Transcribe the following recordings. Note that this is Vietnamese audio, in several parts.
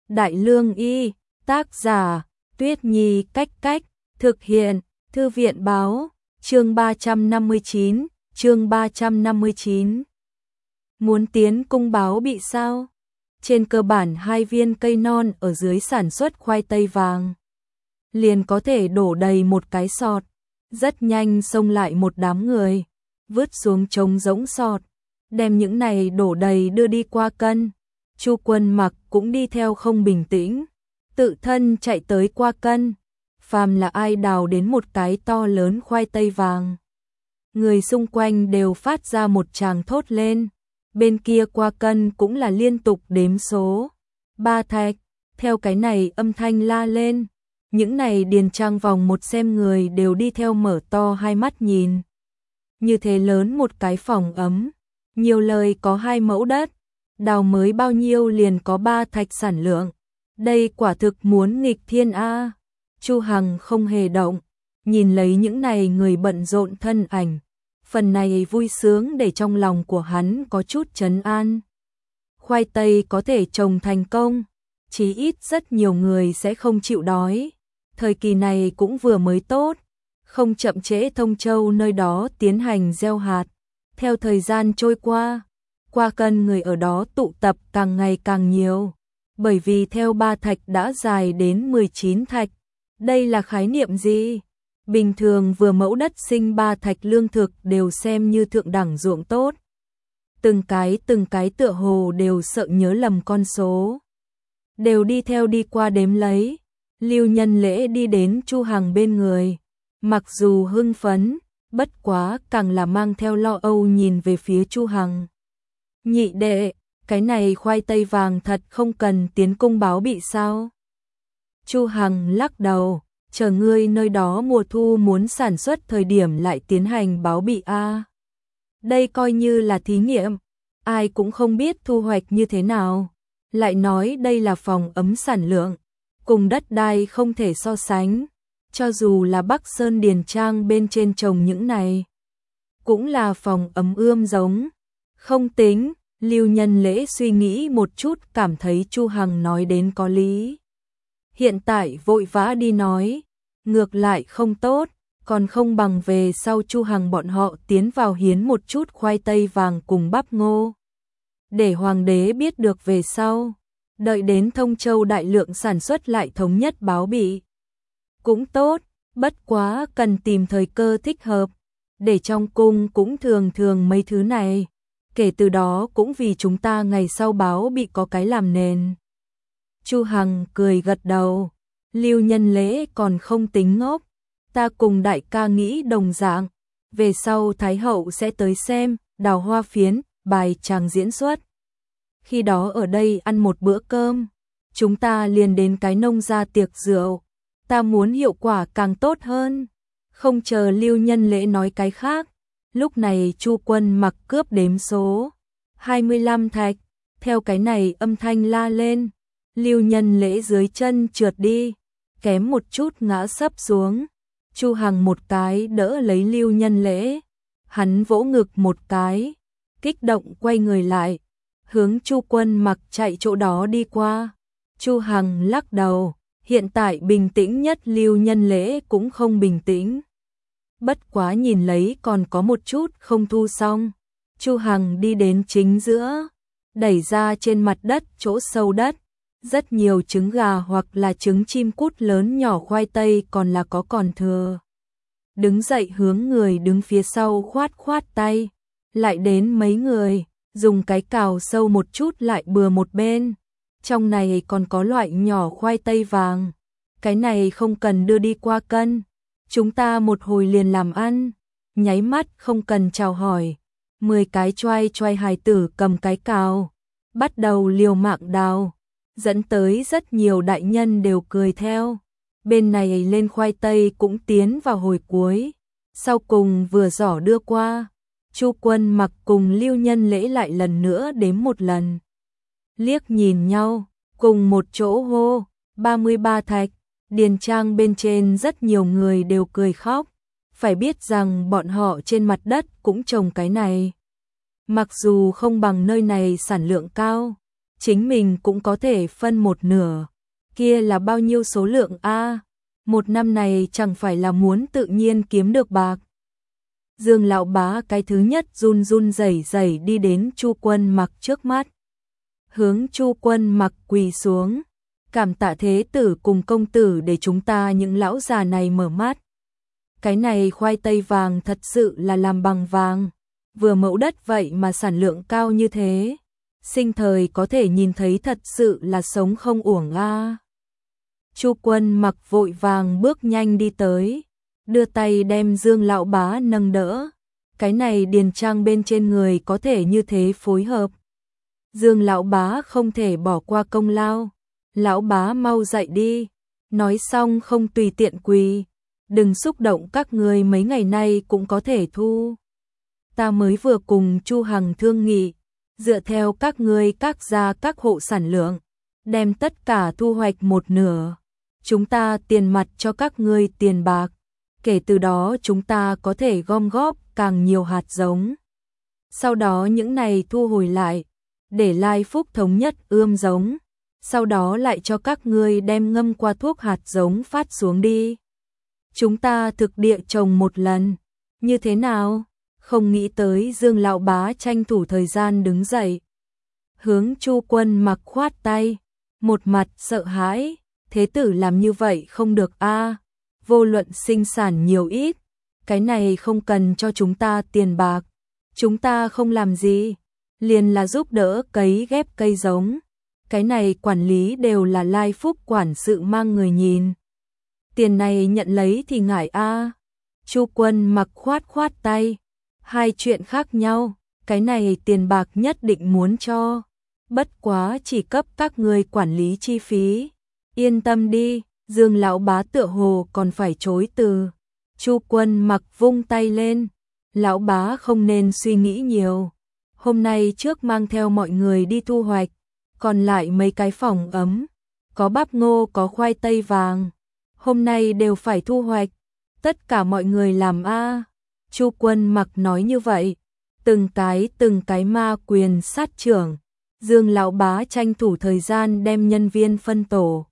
Đại Lương Y, tác giả, Tuyết Nhi Cách Cách, thực hiện, Thư viện Báo, chương 359, chương 359. Muốn tiến cung báo bị sao? Trên cơ bản 2 viên cây non ở dưới sản xuất khoai tây vàng. Liền có thể đổ đầy một cái sọt, rất nhanh xông lại một đám người, vứt xuống trống rỗng sọt, đem những này đổ đầy đưa đi qua cân. Chu Quân Mặc cũng đi theo không bình tĩnh, tự thân chạy tới qua cân. Phàm là ai đào đến một cái to lớn khoai tây vàng, người xung quanh đều phát ra một tràng thốt lên. Bên kia qua cân cũng là liên tục đếm số. 3 thạch, theo cái này âm thanh la lên. Những này điền trang vòng một xem người đều đi theo mở to hai mắt nhìn. Như thế lớn một cái phòng ấm, nhiều lời có 2 mẫu đất, đào mới bao nhiêu liền có 3 thạch sản lượng. Đây quả thực muốn nghịch thiên a. Chu Hằng không hề động, nhìn lấy những này người bận rộn thân ảnh. Phần này vui sướng để trong lòng của hắn có chút trấn an. Khoai tây có thể trồng thành công, chí ít rất nhiều người sẽ không chịu đói. Thời kỳ này cũng vừa mới tốt, không chậm trễ Thông Châu nơi đó tiến hành gieo hạt. Theo thời gian trôi qua, qua cân người ở đó tụ tập càng ngày càng nhiều, bởi vì theo 3 thạch đã dài đến 19 thạch. Đây là khái niệm gì? Bình thường vừa mẫu đất sinh 3 thạch lương thực đều xem như thượng đẳng ruộng tốt. Từng cái tựa hồ đều sợ nhớ lầm con số. Đều đi theo đi qua đếm lấy. Lưu Nhân Lễ đi đến Chu Hằng bên người. Mặc dù hưng phấn, bất quá càng là mang theo lo âu nhìn về phía Chu Hằng. Nhị đệ, cái này khoai tây vàng thật không cần tiến cung báo bị sao? Chu Hằng lắc đầu. Chờ ngươi nơi đó mùa thu muốn sản xuất thời điểm lại tiến hành báo bị a. Đây coi như là thí nghiệm, ai cũng không biết thu hoạch như thế nào. Lại nói đây là phòng ấm sản lượng, cùng đất đai không thể so sánh. Cho dù là Bắc Sơn Điền Trang bên trên trồng những này, cũng là phòng ấm ươm giống. Không tính, Lưu Nhân Lễ suy nghĩ một chút cảm thấy Chu Hằng nói đến có lý. Hiện tại vội vã đi nói, ngược lại không tốt, còn không bằng về sau Chu Hằng bọn họ tiến vào hiến một chút khoai tây vàng cùng bắp ngô. Để hoàng đế biết được về sau, đợi đến Thông Châu đại lượng sản xuất lại thống nhất báo bị. Cũng tốt, bất quá cần tìm thời cơ thích hợp, để trong cung cũng thường mấy thứ này. Kể từ đó cũng vì chúng ta ngày sau báo bị có cái làm nền. Chu Hằng cười gật đầu. Lưu Nhân Lễ còn không tính ngốc, ta cùng đại ca nghĩ đồng dạng, về sau Thái hậu sẽ tới xem, đào hoa phiến, bài tràng diễn xuất. Khi đó ở đây ăn một bữa cơm, chúng ta liền đến cái nông gia tiệc rượu, ta muốn hiệu quả càng tốt hơn. Không chờ Lưu Nhân Lễ nói cái khác, lúc này Chu Quân Mặc cướp đếm số, 25 thạch, theo cái này âm thanh la lên, Lưu Nhân Lễ dưới chân trượt đi, kém một chút ngã sấp xuống. Chu Hằng một cái đỡ lấy Lưu Nhân Lễ, hắn vỗ ngực một cái, kích động quay người lại, hướng Chu Quân Mặc chạy chỗ đó đi qua. Chu Hằng lắc đầu, hiện tại bình tĩnh nhất Lưu Nhân Lễ cũng không bình tĩnh. Bất quá nhìn lấy còn có một chút không thu xong. Chu Hằng đi đến chính giữa, đẩy ra trên mặt đất chỗ sâu đất. Rất nhiều trứng gà hoặc là trứng chim cút lớn nhỏ khoai tây còn là có còn thừa. Đứng dậy hướng người đứng phía sau khoát khoát tay. Lại đến mấy người, dùng cái cào sâu một chút lại bừa một bên. Trong này còn có loại nhỏ khoai tây vàng. Cái này không cần đưa đi qua cân. Chúng ta một hồi liền làm ăn. Nháy mắt không cần chào hỏi. 10 cái choai hài tử cầm cái cào, bắt đầu liều mạng đào. Dẫn tới rất nhiều đại nhân đều cười theo. Bên này lên khoai tây cũng tiến vào hồi cuối. Sau cùng vừa giỏ đưa qua, Chu Quân Mặc cùng Lưu Nhân Lễ lại lần nữa đếm một lần. Liếc nhìn nhau, cùng một chỗ hô, 33 thạch. Điền Trang bên trên rất nhiều người đều cười khóc. Phải biết rằng bọn họ trên mặt đất cũng trồng cái này. Mặc dù không bằng nơi này sản lượng cao, chính mình cũng có thể phân một nửa. Kia là bao nhiêu số lượng a? Một năm này chẳng phải là muốn tự nhiên kiếm được bạc. Dương lão bá cái thứ nhất run run rẩy rẩy đi đến Chu Quân Mặc trước mắt. Hướng Chu Quân Mặc quỳ xuống, cảm tạ thế tử cùng công tử để chúng ta những lão già này mở mắt. Cái này khoai tây vàng thật sự là làm bằng vàng, vừa mẫu đất vậy mà sản lượng cao như thế. Sinh thời có thể nhìn thấy thật sự là sống không uổng a. Chu Quân Mặc vội vàng bước nhanh đi tới, đưa tay đem Dương lão bá nâng đỡ. Cái này điền trang bên trên người có thể như thế phối hợp. Dương lão bá không thể bỏ qua công lao. Lão bá mau dậy đi. Nói xong không tùy tiện quỳ. Đừng xúc động, các người mấy ngày nay cũng có thể thu. Ta mới vừa cùng Chu Hằng thương nghị, dựa theo các ngươi các gia các hộ sản lượng, đem tất cả thu hoạch một nửa. Chúng ta tiền mặt cho các ngươi tiền bạc. Kể từ đó chúng ta có thể gom góp càng nhiều hạt giống. Sau đó những này thu hồi lại, để Lai Phúc thống nhất ươm giống. Sau đó lại cho các ngươi đem ngâm qua thuốc hạt giống phát xuống đi. Chúng ta thực địa trồng một lần. Như thế nào? Không nghĩ tới Dương lão bá tranh thủ thời gian đứng dậy. Hướng Chu Quân Mặc khoát tay, một mặt sợ hãi. Thế tử làm như vậy không được a. Vô luận sinh sản nhiều ít, cái này không cần cho chúng ta tiền bạc. Chúng ta không làm gì, liền là giúp đỡ cấy ghép cây giống. Cái này quản lý đều là Lai Phúc quản sự mang người nhìn. Tiền này nhận lấy thì ngại a. Chu Quân Mặc khoát khoát tay. Hai chuyện khác nhau, cái này tiền bạc nhất định muốn cho. Bất quá chỉ cấp các người quản lý chi phí. Yên tâm đi. Dương lão bá tựa hồ còn phải chối từ. Chu Quân Mặc vung tay lên. Lão bá không nên suy nghĩ nhiều. Hôm nay trước mang theo mọi người đi thu hoạch. Còn lại mấy cái phòng ấm. Có bắp ngô, có khoai tây vàng. Hôm nay đều phải thu hoạch. Tất cả mọi người làm a. Chu Quân Mặc nói như vậy. Từng cái ma quyền sát trưởng. Dương lão bá tranh thủ thời gian đem nhân viên phân tổ.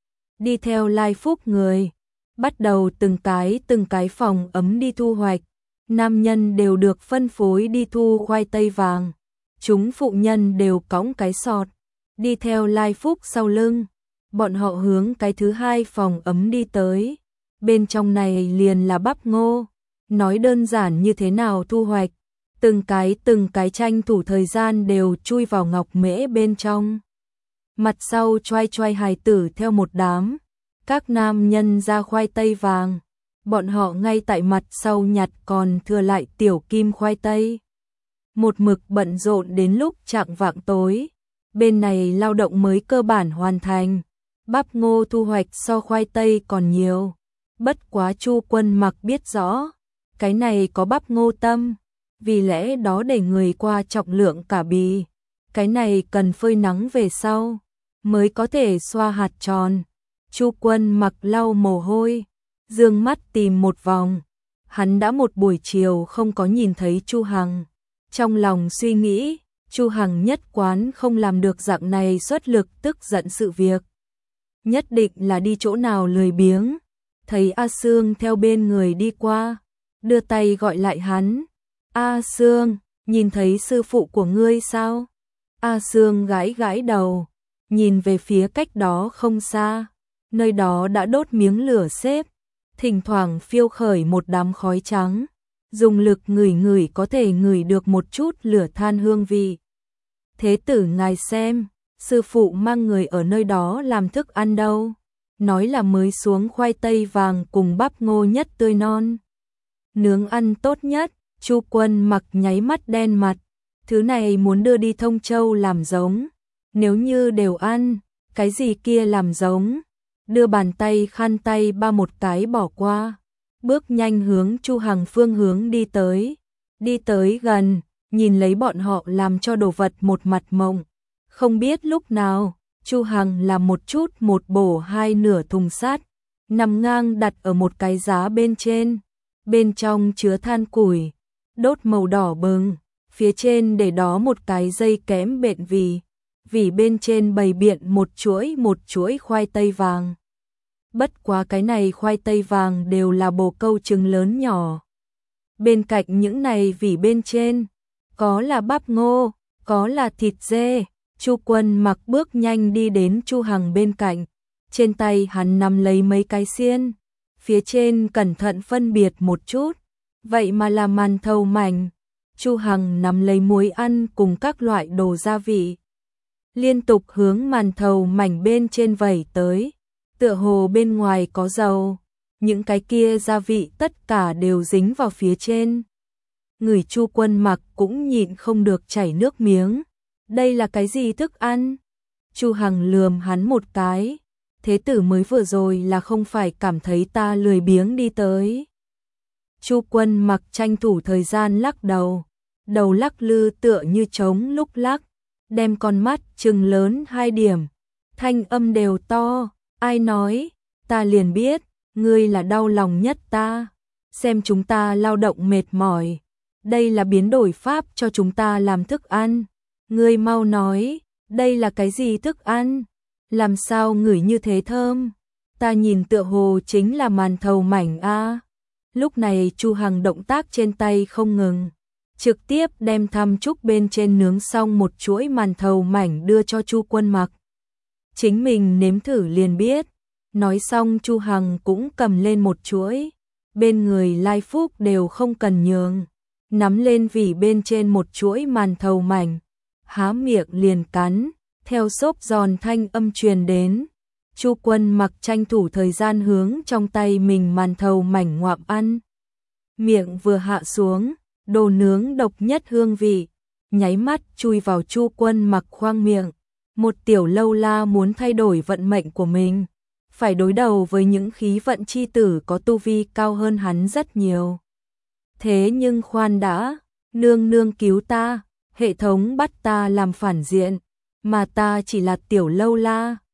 Đi theo Lai Phúc người, bắt đầu từng cái phòng ấm đi thu hoạch. Nam nhân đều được phân phối đi thu khoai tây vàng. Chúng phụ nhân đều cõng cái sọt, đi theo Lai Phúc sau lưng. Bọn họ hướng cái thứ hai phòng ấm đi tới. Bên trong này liền là bắp ngô. Nói đơn giản như thế nào thu hoạch. Từng cái tranh thủ thời gian đều chui vào ngọc mễ bên trong. Mặt sau choai choai hài tử theo một đám. Các nam nhân ra khoai tây vàng. Bọn họ ngay tại mặt sau nhặt còn thừa lại tiểu kim khoai tây. Một mực bận rộn đến lúc chạng vạng tối. Bên này lao động mới cơ bản hoàn thành. Bắp ngô thu hoạch so khoai tây còn nhiều. Bất quá Chu Quân Mặc biết rõ. Cái này có bắp ngô tâm. Vì lẽ đó để người qua trọng lượng cả bì. Cái này cần phơi nắng về sau mới có thể xoa hạt tròn. Chu Quân Mặc lau mồ hôi, dương mắt tìm một vòng. Hắn đã một buổi chiều không có nhìn thấy Chu Hằng. Trong lòng suy nghĩ, Chu Hằng nhất quán không làm được dạng này xuất lực tức giận sự việc. Nhất định là đi chỗ nào lười biếng. Thấy A Sương theo bên người đi qua, đưa tay gọi lại hắn. A Sương, nhìn thấy sư phụ của ngươi sao? A Sương gãi gãi đầu, nhìn về phía cách đó không xa. Nơi đó đã đốt miếng lửa xếp, thỉnh thoảng phiêu khởi một đám khói trắng. Dùng lực ngửi ngửi có thể ngửi được một chút lửa than hương vị. Thế tử ngài xem, sư phụ mang người ở nơi đó làm thức ăn đâu. Nói là mới xuống khoai tây vàng cùng bắp ngô nhất tươi non. Nướng ăn tốt nhất. Chu Quân Mặc nháy mắt đen mặt. Thứ này muốn đưa đi Thông Châu làm giống. Nếu như đều ăn, cái gì kia làm giống. Đưa bàn tay khăn tay ba một cái bỏ qua. Bước nhanh hướng Chu Hằng phương hướng đi tới. Đi tới gần, nhìn lấy bọn họ làm cho đồ vật một mặt mộng. Không biết lúc nào, Chu Hằng làm một chút một bổ hai nửa thùng sắt. Nằm ngang đặt ở một cái giá bên trên. Bên trong chứa than củi. Đốt màu đỏ bừng, phía trên để đó một cái dây kẽm bện vì. vỉ bên trên bày biện một chuỗi khoai tây vàng. Bất quá cái này khoai tây vàng đều là bồ câu trứng lớn nhỏ. Bên cạnh những này vỉ bên trên, có là bắp ngô, có là thịt dê. Chu Quân Mặc bước nhanh đi đến Chu Hằng bên cạnh, trên tay hắn nắm lấy mấy cái xiên, phía trên cẩn thận phân biệt một chút, vậy mà là màn thầu mảnh. Chu Hằng nắm lấy muối ăn cùng các loại đồ gia vị, liên tục hướng màn thầu mảnh bên trên vẩy tới, tựa hồ bên ngoài có dầu, những cái kia gia vị tất cả đều dính vào phía trên. Người Chu Quân Mặc cũng nhịn không được chảy nước miếng. Đây là cái gì thức ăn? Chu Hằng lườm hắn một cái. Thế tử mới vừa rồi là không phải cảm thấy ta lười biếng đi tới. Chu Quân Mặc tranh thủ thời gian lắc đầu. Đầu lắc lư tựa như trống lúc lắc. Đem con mắt trừng lớn 2 điểm. Thanh âm đều to. Ai nói? Ta liền biết. Ngươi là đau lòng nhất ta. Xem chúng ta lao động mệt mỏi. Đây là biến đổi pháp cho chúng ta làm thức ăn. Ngươi mau nói, đây là cái gì thức ăn? Làm sao ngửi như thế thơm? Ta nhìn tựa hồ chính là màn thầu mảnh a. Lúc này Chu Hằng động tác trên tay không ngừng, trực tiếp đem thăm trúc bên trên nướng xong một chuỗi màn thầu mảnh đưa cho Chu Quân Mặc. Chính mình nếm thử liền biết. Nói xong Chu Hằng cũng cầm lên một chuỗi, bên người Lai Phúc đều không cần nhường, nắm lên vỉ bên trên một chuỗi màn thầu mảnh, há miệng liền cắn, theo xốp giòn thanh âm truyền đến. Chu Quân Mặc tranh thủ thời gian hướng trong tay mình màn thầu mảnh ngoạm ăn. Miệng vừa hạ xuống, đồ nướng độc nhất hương vị, nháy mắt chui vào Chu Quân Mặc khoang miệng. Một tiểu lâu la muốn thay đổi vận mệnh của mình, phải đối đầu với những khí vận chi tử có tu vi cao hơn hắn rất nhiều. Thế nhưng khoan đã, nương nương cứu ta, hệ thống bắt ta làm phản diện, mà ta chỉ là tiểu lâu la,